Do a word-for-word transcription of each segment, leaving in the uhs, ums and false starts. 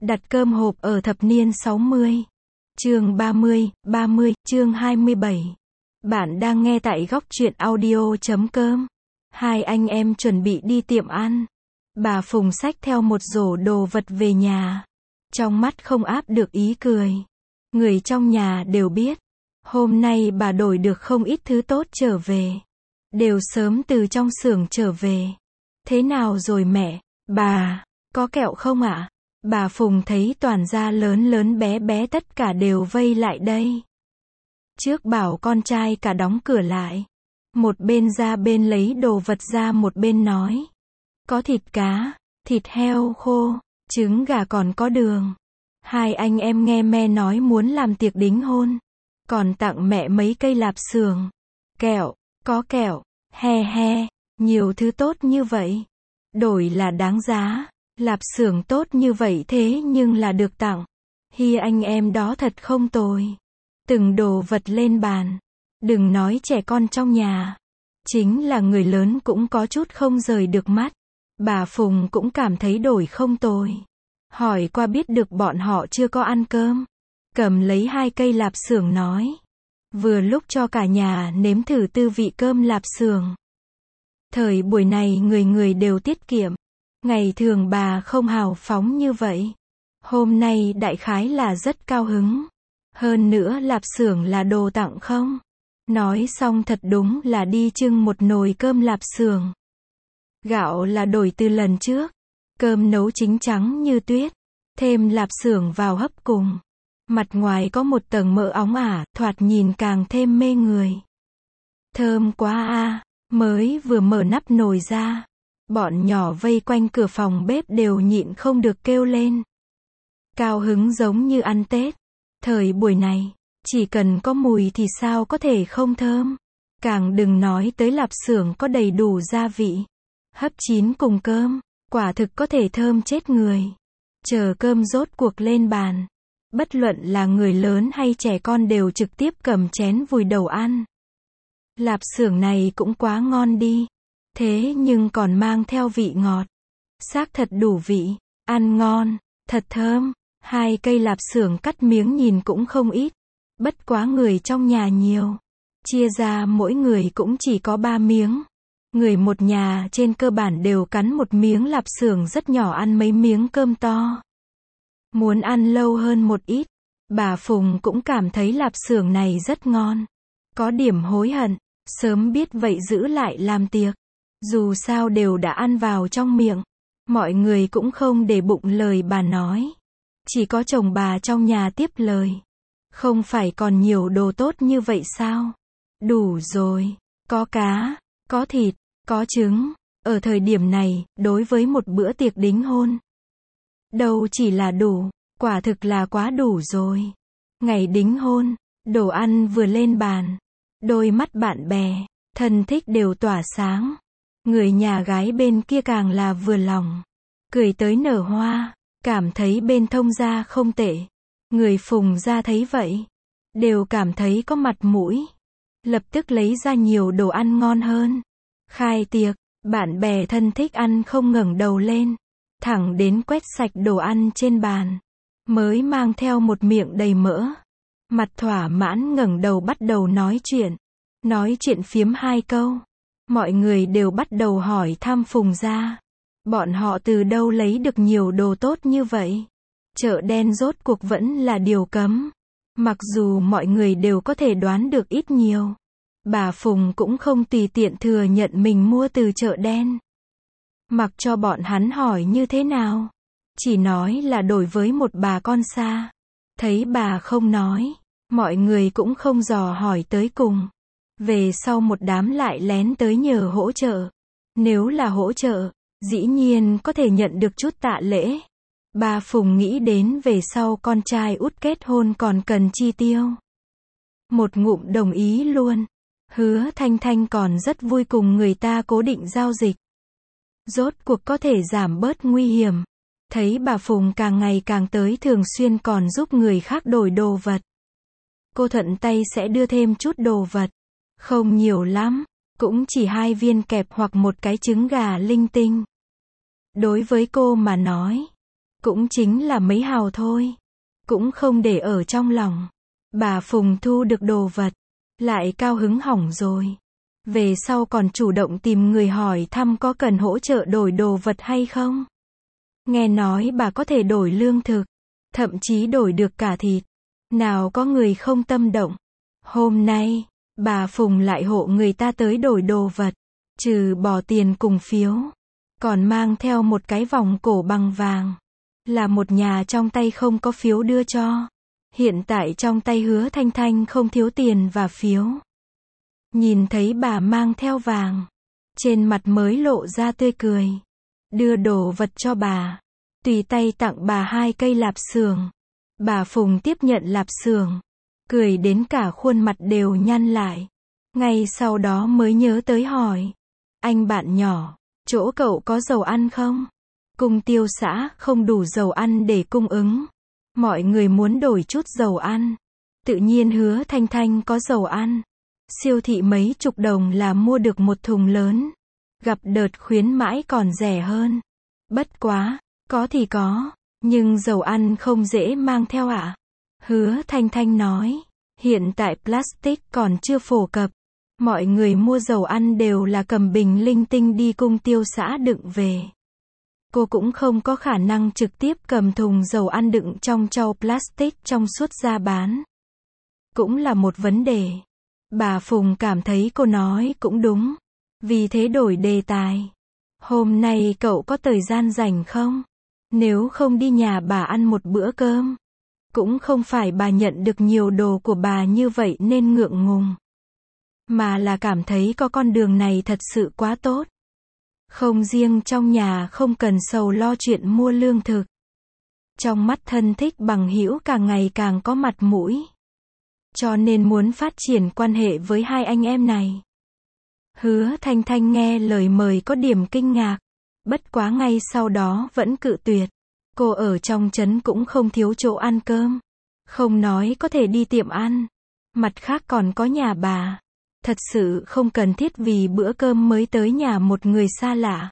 Đặt cơm hộp ở thập niên sáu mươi. Chương ba mươi, ba mươi, chương hai mươi bảy. Bạn đang nghe tại góc truyện audio chấm com. Hai anh em chuẩn bị đi tiệm ăn. Bà Phùng xách theo một rổ đồ vật về nhà. Trong mắt không áp được ý cười. Người trong nhà đều biết. Hôm nay bà đổi được không ít thứ tốt trở về. Đều sớm từ trong xưởng trở về. Thế nào rồi mẹ? Bà, có kẹo không ạ? Bà Phùng thấy toàn gia lớn lớn bé bé tất cả đều vây lại đây. Trước bảo con trai cả đóng cửa lại. Một bên ra bên lấy đồ vật ra một bên nói. Có thịt cá, thịt heo khô, trứng gà còn có đường. Hai anh em nghe me nói muốn làm tiệc đính hôn. Còn tặng mẹ mấy cây lạp xưởng. Kẹo, có kẹo, he he, nhiều thứ tốt như vậy. Đổi là đáng giá. Lạp xưởng tốt như vậy thế nhưng là được tặng. Hi anh em đó thật không tồi. Từng đồ vật lên bàn. Đừng nói trẻ con trong nhà. Chính là người lớn cũng có chút không rời được mắt. Bà Phùng cũng cảm thấy đổi không tồi. Hỏi qua biết được bọn họ chưa có ăn cơm. Cầm lấy hai cây lạp xưởng nói. Vừa lúc cho cả nhà nếm thử tư vị cơm lạp xưởng. Thời buổi này người người đều tiết kiệm. Ngày thường bà không hào phóng như vậy. Hôm nay đại khái là rất cao hứng. Hơn nữa lạp xưởng là đồ tặng không? Nói xong thật đúng là đi trưng một nồi cơm lạp xưởng. Gạo là đổi từ lần trước. Cơm nấu chính trắng như tuyết. Thêm lạp xưởng vào hấp cùng. Mặt ngoài có một tầng mỡ óng ả, thoạt nhìn càng thêm mê người. Thơm quá a, mới vừa mở nắp nồi ra. Bọn nhỏ vây quanh cửa phòng bếp đều nhịn không được kêu lên. Cao hứng giống như ăn Tết. Thời buổi này, chỉ cần có mùi thì sao có thể không thơm. Càng đừng nói tới lạp xưởng có đầy đủ gia vị. Hấp chín cùng cơm, quả thực có thể thơm chết người. Chờ cơm rốt cuộc lên bàn. Bất luận là người lớn hay trẻ con đều trực tiếp cầm chén vùi đầu ăn. Lạp xưởng này cũng quá ngon đi. Thế nhưng còn mang theo vị ngọt. Xác thật đủ vị. Ăn ngon. Thật thơm. Hai cây lạp xưởng cắt miếng nhìn cũng không ít. Bất quá người trong nhà nhiều. Chia ra mỗi người cũng chỉ có ba miếng. Người một nhà trên cơ bản đều cắn một miếng lạp xưởng rất nhỏ ăn mấy miếng cơm to. Muốn ăn lâu hơn một ít. Bà Phùng cũng cảm thấy lạp xưởng này rất ngon. Có điểm hối hận. Sớm biết vậy giữ lại làm tiệc. Dù sao đều đã ăn vào trong miệng. Mọi người cũng không để bụng lời bà nói. Chỉ có chồng bà trong nhà tiếp lời. Không phải còn nhiều đồ tốt như vậy sao? Đủ rồi. Có cá, có thịt, có trứng. Ở thời điểm này, đối với một bữa tiệc đính hôn. Đâu chỉ là đủ, quả thực là quá đủ rồi. Ngày đính hôn, đồ ăn vừa lên bàn. Đôi mắt bạn bè, thân thích đều tỏa sáng. Người nhà gái bên kia càng là vừa lòng. Cười tới nở hoa. Cảm thấy bên thông gia không tệ. Người Phùng gia thấy vậy. Đều cảm thấy có mặt mũi. Lập tức lấy ra nhiều đồ ăn ngon hơn. Khai tiệc. Bạn bè thân thích ăn không ngẩng đầu lên. Thẳng đến quét sạch đồ ăn trên bàn. Mới mang theo một miệng đầy mỡ. Mặt thỏa mãn ngẩng đầu bắt đầu nói chuyện. Nói chuyện phiếm hai câu. Mọi người đều bắt đầu hỏi thăm Phùng gia. Bọn họ từ đâu lấy được nhiều đồ tốt như vậy? Chợ đen rốt cuộc vẫn là điều cấm. Mặc dù mọi người đều có thể đoán được ít nhiều. Bà Phùng cũng không tùy tiện thừa nhận mình mua từ chợ đen. Mặc cho bọn hắn hỏi như thế nào. Chỉ nói là đổi với một bà con xa. Thấy bà không nói. Mọi người cũng không dò hỏi tới cùng. Về sau một đám lại lén tới nhờ hỗ trợ. Nếu là hỗ trợ, dĩ nhiên có thể nhận được chút tạ lễ. Bà Phùng nghĩ đến về sau con trai út kết hôn còn cần chi tiêu. Một ngụm đồng ý luôn. Hứa Thanh Thanh còn rất vui cùng người ta cố định giao dịch. Rốt cuộc có thể giảm bớt nguy hiểm. Thấy bà Phùng càng ngày càng tới thường xuyên còn giúp người khác đổi đồ vật. Cô thuận tay sẽ đưa thêm chút đồ vật. Không nhiều lắm. Cũng chỉ hai viên kẹp hoặc một cái trứng gà linh tinh. Đối với cô mà nói, cũng chính là mấy hào thôi. Cũng không để ở trong lòng. Bà Phùng thu được đồ vật, lại cao hứng hỏng rồi. Về sau còn chủ động tìm người hỏi thăm có cần hỗ trợ đổi đồ vật hay không. Nghe nói bà có thể đổi lương thực, thậm chí đổi được cả thịt. Nào có người không tâm động. Hôm nay, bà Phùng lại hộ người ta tới đổi đồ vật, trừ bỏ tiền cùng phiếu, còn mang theo một cái vòng cổ bằng vàng. Là một nhà trong tay không có phiếu đưa cho. Hiện tại trong tay Hứa Thanh Thanh không thiếu tiền và phiếu. Nhìn thấy bà mang theo vàng, trên mặt mới lộ ra tươi cười. Đưa đồ vật cho bà, tùy tay tặng bà hai cây lạp xưởng. Bà Phùng tiếp nhận lạp xưởng, cười đến cả khuôn mặt đều nhăn lại. Ngay sau đó mới nhớ tới hỏi, anh bạn nhỏ, chỗ cậu có dầu ăn không? Cung tiêu xã không đủ dầu ăn để cung ứng. Mọi người muốn đổi chút dầu ăn. Tự nhiên Hứa Thanh Thanh có dầu ăn. Siêu thị mấy chục đồng là mua được một thùng lớn. Gặp đợt khuyến mãi còn rẻ hơn. Bất quá, có thì có, nhưng dầu ăn không dễ mang theo ạ. À? Hứa Thanh Thanh nói, hiện tại plastic còn chưa phổ cập. Mọi người mua dầu ăn đều là cầm bình linh tinh đi cung tiêu xã đựng về. Cô cũng không có khả năng trực tiếp cầm thùng dầu ăn đựng trong chậu plastic trong suốt ra bán. Cũng là một vấn đề. Bà Phùng cảm thấy cô nói cũng đúng. Vì thế đổi đề tài. Hôm nay cậu có thời gian rảnh không? Nếu không đi nhà bà ăn một bữa cơm. Cũng không phải bà nhận được nhiều đồ của bà như vậy nên ngượng ngùng. Mà là cảm thấy có con đường này thật sự quá tốt. Không riêng trong nhà không cần sầu lo chuyện mua lương thực. Trong mắt thân thích bằng hữu càng ngày càng có mặt mũi. Cho nên muốn phát triển quan hệ với hai anh em này. Hứa Thanh Thanh nghe lời mời có điểm kinh ngạc. Bất quá ngay sau đó vẫn cự tuyệt. Cô ở trong trấn cũng không thiếu chỗ ăn cơm. Không nói có thể đi tiệm ăn. Mặt khác còn có nhà bà. Thật sự không cần thiết vì bữa cơm mới tới nhà một người xa lạ.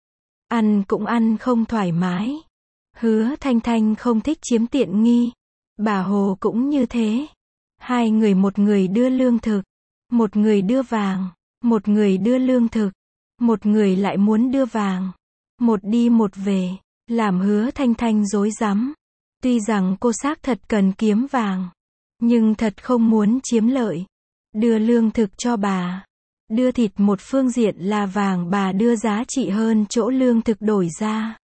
Ăn cũng ăn không thoải mái. Hứa Thanh Thanh không thích chiếm tiện nghi. Bà Hồ cũng như thế. Hai người, một người đưa lương thực, một người đưa vàng, một người đưa lương thực, một người lại muốn đưa vàng. Một đi một về, làm Hứa Thanh Thanh rối rắm. Tuy rằng cô xác thật cần kiếm vàng, nhưng thật không muốn chiếm lợi. Đưa lương thực cho bà, đưa thịt một phương diện là vàng bà đưa giá trị hơn chỗ lương thực đổi ra.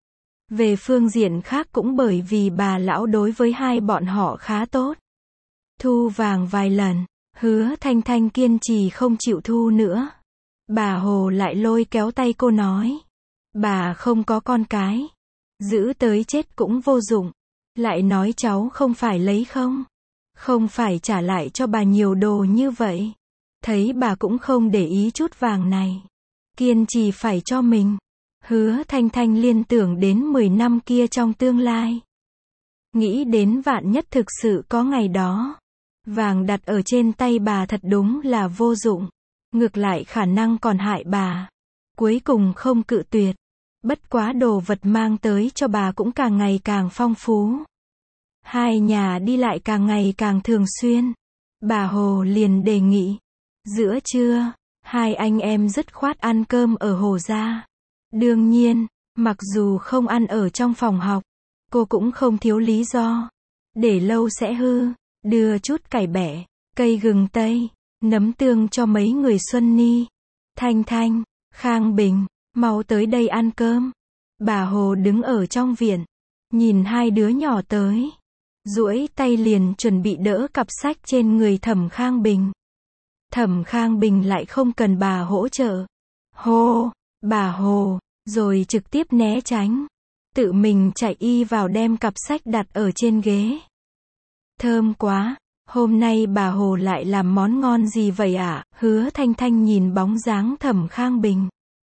Về phương diện khác cũng bởi vì bà lão đối với hai bọn họ khá tốt. Thu vàng vài lần, Hứa Thanh Thanh kiên trì không chịu thu nữa. Bà Hồ lại lôi kéo tay cô nói, bà không có con cái, giữ tới chết cũng vô dụng. Lại nói cháu không phải lấy không? Không phải trả lại cho bà nhiều đồ như vậy. Thấy bà cũng không để ý chút vàng này. Kiên trì phải cho mình. Hứa Thanh Thanh liên tưởng đến mười năm kia trong tương lai. Nghĩ đến vạn nhất thực sự có ngày đó. Vàng đặt ở trên tay bà thật đúng là vô dụng. Ngược lại khả năng còn hại bà. Cuối cùng không cự tuyệt. Bất quá đồ vật mang tới cho bà cũng càng ngày càng phong phú. Hai nhà đi lại càng ngày càng thường xuyên. Bà Hồ liền đề nghị. Giữa trưa, hai anh em dứt khoát ăn cơm ở Hồ gia. Đương nhiên, mặc dù không ăn ở trong phòng học, cô cũng không thiếu lý do. Để lâu sẽ hư, đưa chút cải bẹ, cây gừng tây, nấm tương cho mấy người Xuân Ni. Thanh Thanh, Khang Bình, mau tới đây ăn cơm. Bà Hồ đứng ở trong viện, nhìn hai đứa nhỏ tới. Duỗi tay liền chuẩn bị đỡ cặp sách trên người Thẩm Khang Bình. Thẩm Khang Bình lại không cần bà hỗ trợ. Hô, bà Hồ, rồi trực tiếp né tránh. Tự mình chạy y vào đem cặp sách đặt ở trên ghế. Thơm quá, hôm nay bà Hồ lại làm món ngon gì vậy ạ? À? Hứa Thanh Thanh nhìn bóng dáng Thẩm Khang Bình.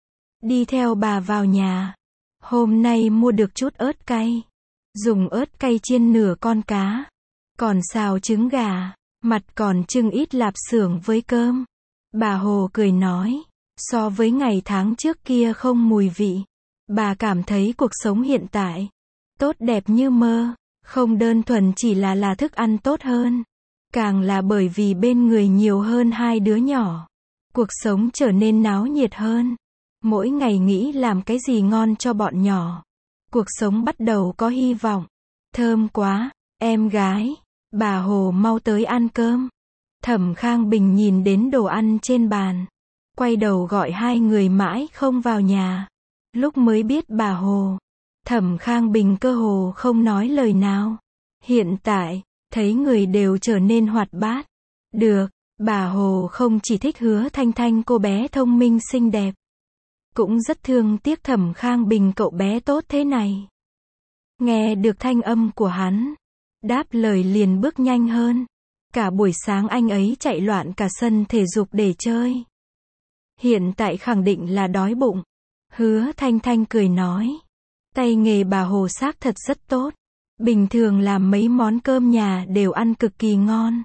Đi theo bà vào nhà. Hôm nay mua được chút ớt cay. Dùng ớt cay chiên nửa con cá. Còn xào trứng gà. Mặt còn trưng ít lạp xưởng với cơm. Bà Hồ cười nói. So với ngày tháng trước kia không mùi vị. Bà cảm thấy cuộc sống hiện tại tốt đẹp như mơ, không đơn thuần chỉ là là thức ăn tốt hơn, càng là bởi vì bên người nhiều hơn hai đứa nhỏ. Cuộc sống trở nên náo nhiệt hơn. Mỗi ngày nghĩ làm cái gì ngon cho bọn nhỏ. Cuộc sống bắt đầu có hy vọng. Thơm quá, em gái, bà Hồ mau tới ăn cơm. Thẩm Khang Bình nhìn đến đồ ăn trên bàn, quay đầu gọi hai người mãi không vào nhà. Lúc mới biết bà Hồ, Thẩm Khang Bình cơ hồ không nói lời nào. Hiện tại, thấy người đều trở nên hoạt bát. Được, bà Hồ không chỉ thích Hứa Thanh Thanh cô bé thông minh xinh đẹp, cũng rất thương tiếc Thẩm Khang Bình cậu bé tốt thế này. Nghe được thanh âm của hắn, đáp lời liền bước nhanh hơn. Cả buổi sáng anh ấy chạy loạn cả sân thể dục để chơi. Hiện tại khẳng định là đói bụng. Hứa Thanh Thanh cười nói. Tay nghề bà Hồ xác thật rất tốt. Bình thường làm mấy món cơm nhà đều ăn cực kỳ ngon.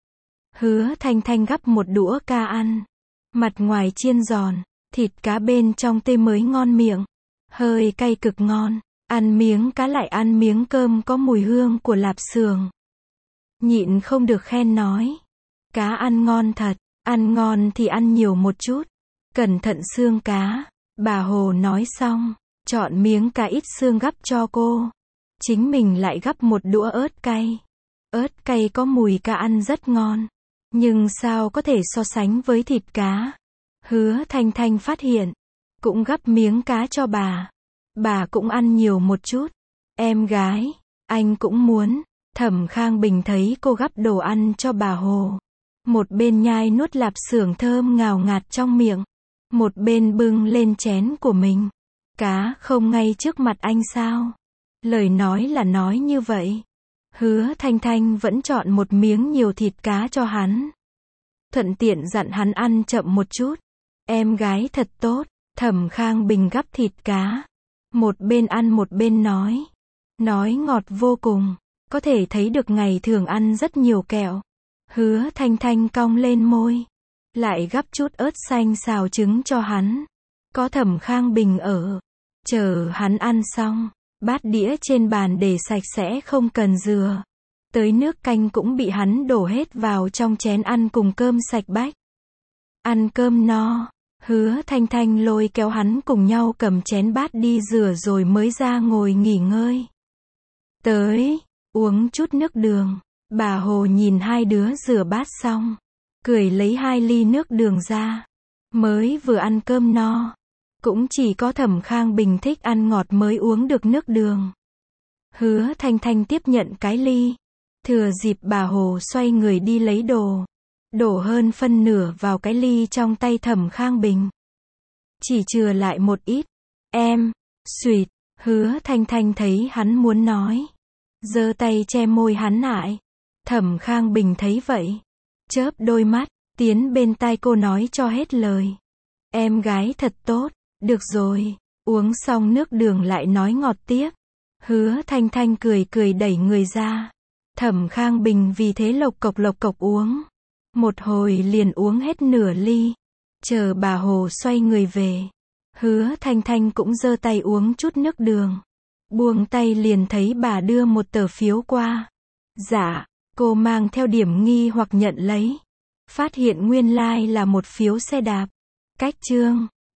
Hứa Thanh Thanh gắp một đũa ca ăn. Mặt ngoài chiên giòn, thịt cá bên trong tươi mới ngon miệng. Hơi cay cực ngon. Ăn miếng cá lại ăn miếng cơm có mùi hương của lạp xưởng. Nhịn không được khen nói. Cá ăn ngon thật, ăn ngon thì ăn nhiều một chút. Cẩn thận xương cá. Bà Hồ nói xong, chọn miếng cá ít xương gắp cho cô. Chính mình lại gắp một đũa ớt cay. Ớt cay có mùi cá ăn rất ngon. Nhưng sao có thể so sánh với thịt cá. Hứa Thanh Thanh phát hiện. Cũng gắp miếng cá cho bà. Bà cũng ăn nhiều một chút. Em gái, anh cũng muốn. Thẩm Khang Bình thấy cô gắp đồ ăn cho bà Hồ. Một bên nhai nuốt lạp xưởng thơm ngào ngạt trong miệng. Một bên bưng lên chén của mình. Cá không ngay trước mặt anh sao? Lời nói là nói như vậy. Hứa Thanh Thanh vẫn chọn một miếng nhiều thịt cá cho hắn. Thuận tiện dặn hắn ăn chậm một chút. Em gái thật tốt. Thẩm Khang Bình gắp thịt cá. Một bên ăn một bên nói. Nói ngọt vô cùng. Có thể thấy được ngày thường ăn rất nhiều kẹo. Hứa Thanh Thanh cong lên môi. Lại gắp chút ớt xanh xào trứng cho hắn. Có Thẩm Khang Bình ở. Chờ hắn ăn xong. Bát đĩa trên bàn để sạch sẽ không cần rửa. Tới nước canh cũng bị hắn đổ hết vào trong chén ăn cùng cơm sạch bách. Ăn cơm no. Hứa Thanh Thanh lôi kéo hắn cùng nhau cầm chén bát đi rửa rồi mới ra ngồi nghỉ ngơi. Tới, uống chút nước đường. Bà Hồ nhìn hai đứa rửa bát xong. Cười lấy hai ly nước đường ra. Mới vừa ăn cơm no. Cũng chỉ có Thẩm Khang Bình thích ăn ngọt mới uống được nước đường. Hứa Thanh Thanh tiếp nhận cái ly. Thừa dịp bà Hồ xoay người đi lấy đồ. Đổ hơn phân nửa vào cái ly trong tay Thẩm Khang Bình. Chỉ chừa lại một ít. Em, xuyệt, Hứa Thanh Thanh thấy hắn muốn nói. Giơ tay che môi hắn lại. Thẩm Khang Bình thấy vậy. Chớp đôi mắt, tiến bên tai cô nói cho hết lời. Em gái thật tốt, được rồi, uống xong nước đường lại nói ngọt tiếp. Hứa Thanh Thanh cười cười đẩy người ra. Thẩm Khang Bình vì thế lộc cộc lộc cộc uống. Một hồi liền uống hết nửa ly. Chờ bà Hồ xoay người về. Hứa Thanh Thanh cũng giơ tay uống chút nước đường. Buông tay liền thấy bà đưa một tờ phiếu qua. Dạ, cô mang theo điểm nghi hoặc nhận lấy. Phát hiện nguyên lai like là một phiếu xe đạp. Cách chương